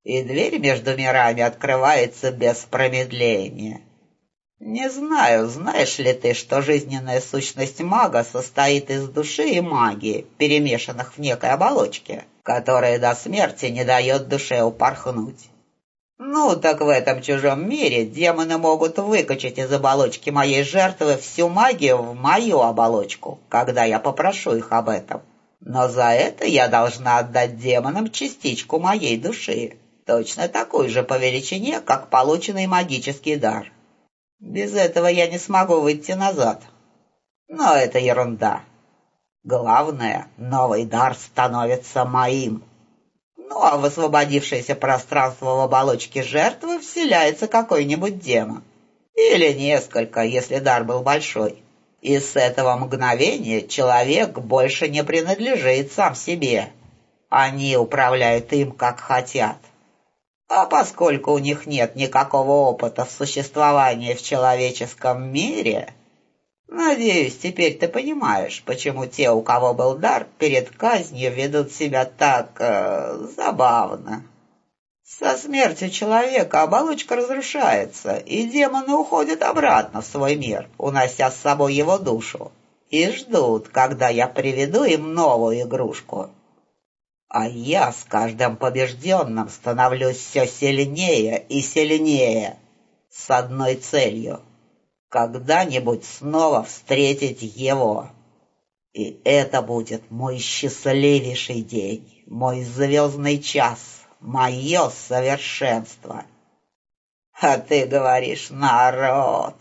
и дверь между мирами открывается без промедления. Не знаю, знаешь ли ты, что жизненная сущность мага состоит из души и магии, перемешанных в некой оболочке, которая до смерти не дает душе упорхнуть. Ну, так в этом чужом мире демоны могут выкачать из оболочки моей жертвы всю магию в мою оболочку, когда я попрошу их об этом. Но за это я должна отдать демонам частичку моей души, точно такую же по величине, как полученный магический дар. Без этого я не смогу выйти назад. Но это ерунда. Главное, новый дар становится моим. Ну, а в освободившееся пространство в оболочке жертвы вселяется какой-нибудь демон. Или несколько, если дар был большой. И с этого мгновения человек больше не принадлежит сам себе. Они управляют им, как хотят. А поскольку у них нет никакого опыта в существовании в человеческом мире, надеюсь, теперь ты понимаешь, почему те, у кого был дар, перед казнью ведут себя так забавно. Со смертью человека оболочка разрушается, и демоны уходят обратно в свой мир, унося с собой его душу, и ждут, когда я приведу им новую игрушку. А я с каждым побежденным становлюсь все сильнее и сильнее, с одной целью — когда-нибудь снова встретить его. И это будет мой счастливейший день, мой звездный час, мое совершенство. А ты говоришь «народ».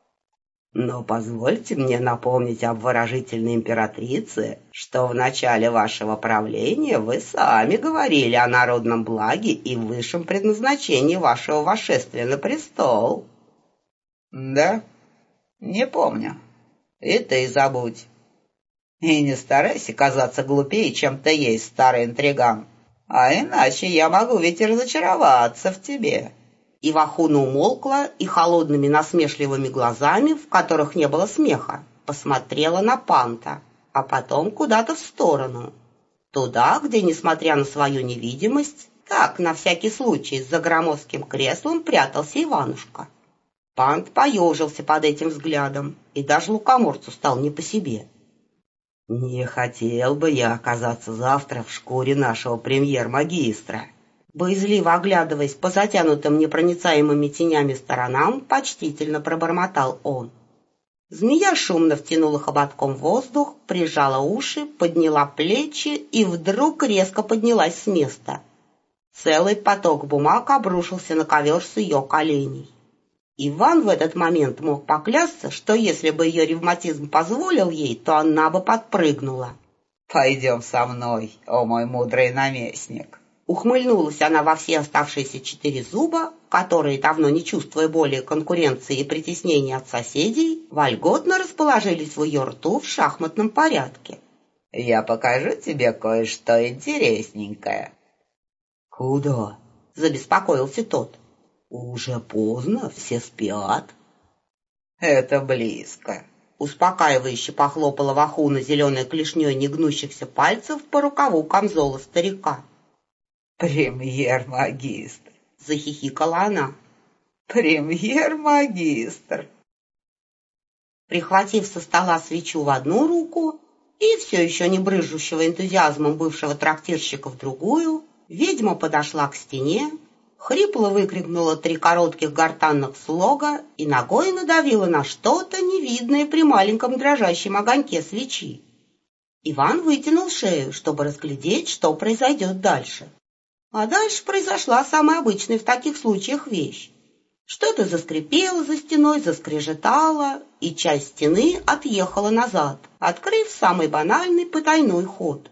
Но позвольте мне напомнить обворожительной императрице, что в начале вашего правления вы сами говорили о народном благе и высшем предназначении вашего восшествия на престол. Да? Не помню. И ты забудь. И не старайся казаться глупее, чем ты есть, старый интриган. А иначе я могу ведь и разочароваться в тебе. И Вахуна умолкла и холодными насмешливыми глазами, в которых не было смеха, посмотрела на Панта, а потом куда-то в сторону. Туда, где, несмотря на свою невидимость, так, на всякий случай, за громоздким креслом прятался Иванушка. Пант поежился под этим взглядом, и даже лукоморцу стал не по себе. «Не хотел бы я оказаться завтра в шкуре нашего премьер-магистра», боязливо оглядываясь по затянутым непроницаемыми тенями сторонам, почтительно пробормотал он. Змея шумно втянула хоботком воздух, прижала уши, подняла плечи и вдруг резко поднялась с места. Целый поток бумаг обрушился на ковер с ее коленей. Иван в этот момент мог поклясться, что если бы ее ревматизм позволил ей, то она бы подпрыгнула. «Пойдем со мной, о мой мудрый наместник!» Ухмыльнулась она во все оставшиеся 4 зуба, которые, давно не чувствуя более конкуренции и притеснения от соседей, вольготно расположились в ее рту в шахматном порядке. «Я покажу тебе кое-что интересненькое». «Куда?» — забеспокоился тот. «Уже поздно, все спят». «Это близко», — успокаивающе похлопала Вахуна зеленой клешней негнущихся пальцев по рукаву камзола старика. «Премьер-магистр», — захихикала она. «Премьер-магистр». Прихватив со стола свечу в одну руку и все еще не брызжущего энтузиазмом бывшего трактирщика в другую, ведьма подошла к стене, хрипло выкрикнула 3 коротких гортанных слога и ногой надавила на что-то невидное при маленьком дрожащем огоньке свечи. Иван вытянул шею, чтобы разглядеть, что произойдет дальше. А дальше произошла самая обычная в таких случаях вещь. Что-то заскрипело за стеной, заскрежетало, и часть стены отъехала назад, открыв самый банальный потайной ход.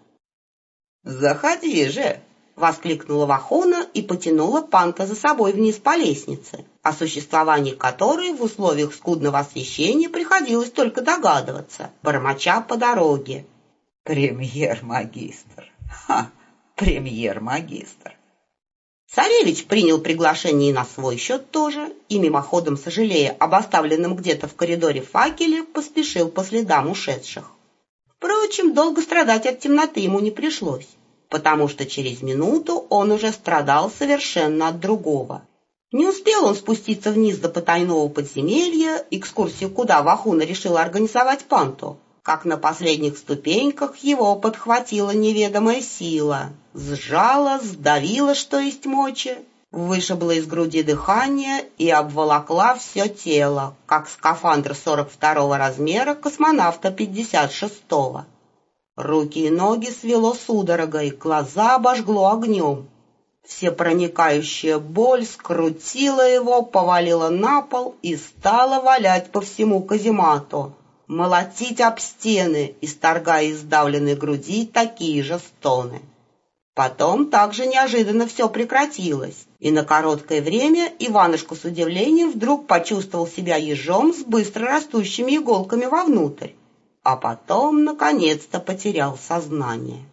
«Заходи же!» — воскликнула Вахуна и потянула Панта за собой вниз по лестнице, о существовании которой в условиях скудного освещения приходилось только догадываться, бормоча по дороге. «Премьер-магистр! Ха! Премьер-магистр!» Царевич принял приглашение и на свой счет тоже, и, мимоходом сожалея об оставленном где-то в коридоре факеле, поспешил по следам ушедших. Впрочем, долго страдать от темноты ему не пришлось. потому что через минуту он уже страдал совершенно от другого. Не успел он спуститься вниз до потайного подземелья, экскурсию куда Вахуна решила организовать Панту, как на последних ступеньках его подхватила неведомая сила, сжала, сдавила, что есть мочи, вышибла из груди дыхание и обволокла все тело, как скафандр 42-го размера космонавта 56-го. Руки и ноги свело судорогой, глаза обожгло огнем. Всепроникающая боль скрутила его, повалила на пол и стала валять по всему каземату, молотить об стены, исторгая из сдавленной груди такие же стоны. Потом также неожиданно все прекратилось, и на короткое время Иванушка с удивлением вдруг почувствовал себя ежом с быстро растущими иголками вовнутрь, а потом, наконец-то, потерял сознание.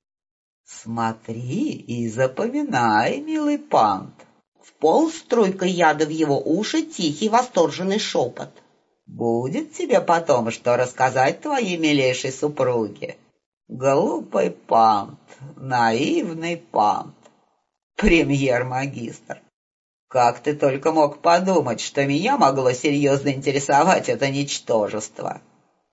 «Смотри и запоминай, милый Пант!» Вполз струйкой яда в его уши тихий восторженный шепот. «Будет тебе потом что рассказать твоей милейшей супруге. Глупый Пант, наивный Пант, премьер-магистр. Как ты только мог подумать, что меня могло серьезно интересовать это ничтожество?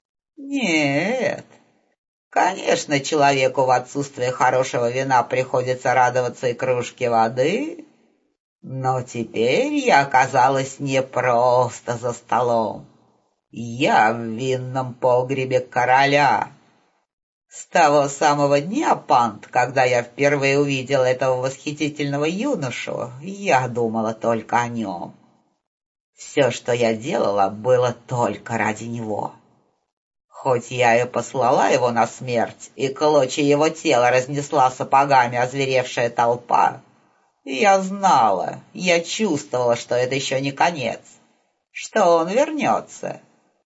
Нет, конечно, человеку в отсутствие хорошего вина приходится радоваться и кружке воды, но теперь я оказалась не просто за столом. Я в винном погребе короля. С того самого дня, Пант, когда я впервые увидел этого восхитительного юношу, я думала только о нем. Все, что я делала, было только ради него. Хоть я и послала его на смерть, и клочья его тела разнесла сапогами озверевшая толпа, я знала, я чувствовала, что это еще не конец, что он вернется,